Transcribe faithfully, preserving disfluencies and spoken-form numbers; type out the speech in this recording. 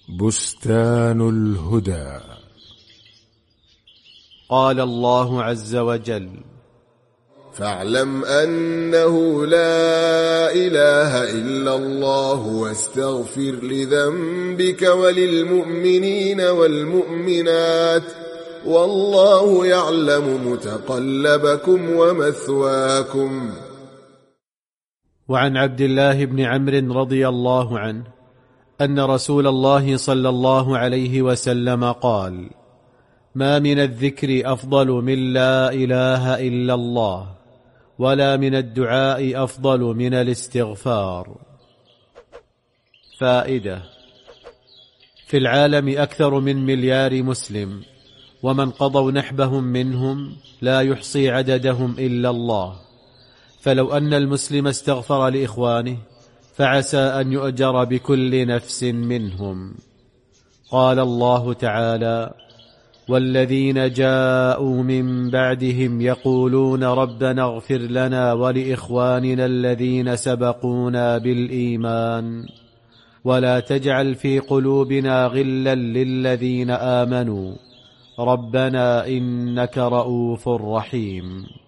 بستان الهدى. قال الله عز وجل: فاعلم أنه لا إله إلا الله واستغفر لذنبك وللمؤمنين والمؤمنات والله يعلم متقلبكم ومثواكم. وعن عبد الله بن عمرو رضي الله عنه أن رسول الله صلى الله عليه وسلم قال: ما من الذكر أفضل من لا إله إلا الله، ولا من الدعاء أفضل من الاستغفار. فائدة: في العالم أكثر من مليار مسلم، ومن قضوا نحبهم منهم لا يحصي عددهم إلا الله، فلو أن المسلم استغفر لإخوانه فعسى أن يؤجر بكل نفس منهم. قال الله تعالى: والذين جاءوا من بعدهم يقولون ربنا اغفر لنا ولإخواننا الذين سبقونا بالإيمان ولا تجعل في قلوبنا غلا للذين آمنوا ربنا إنك رؤوف رحيم.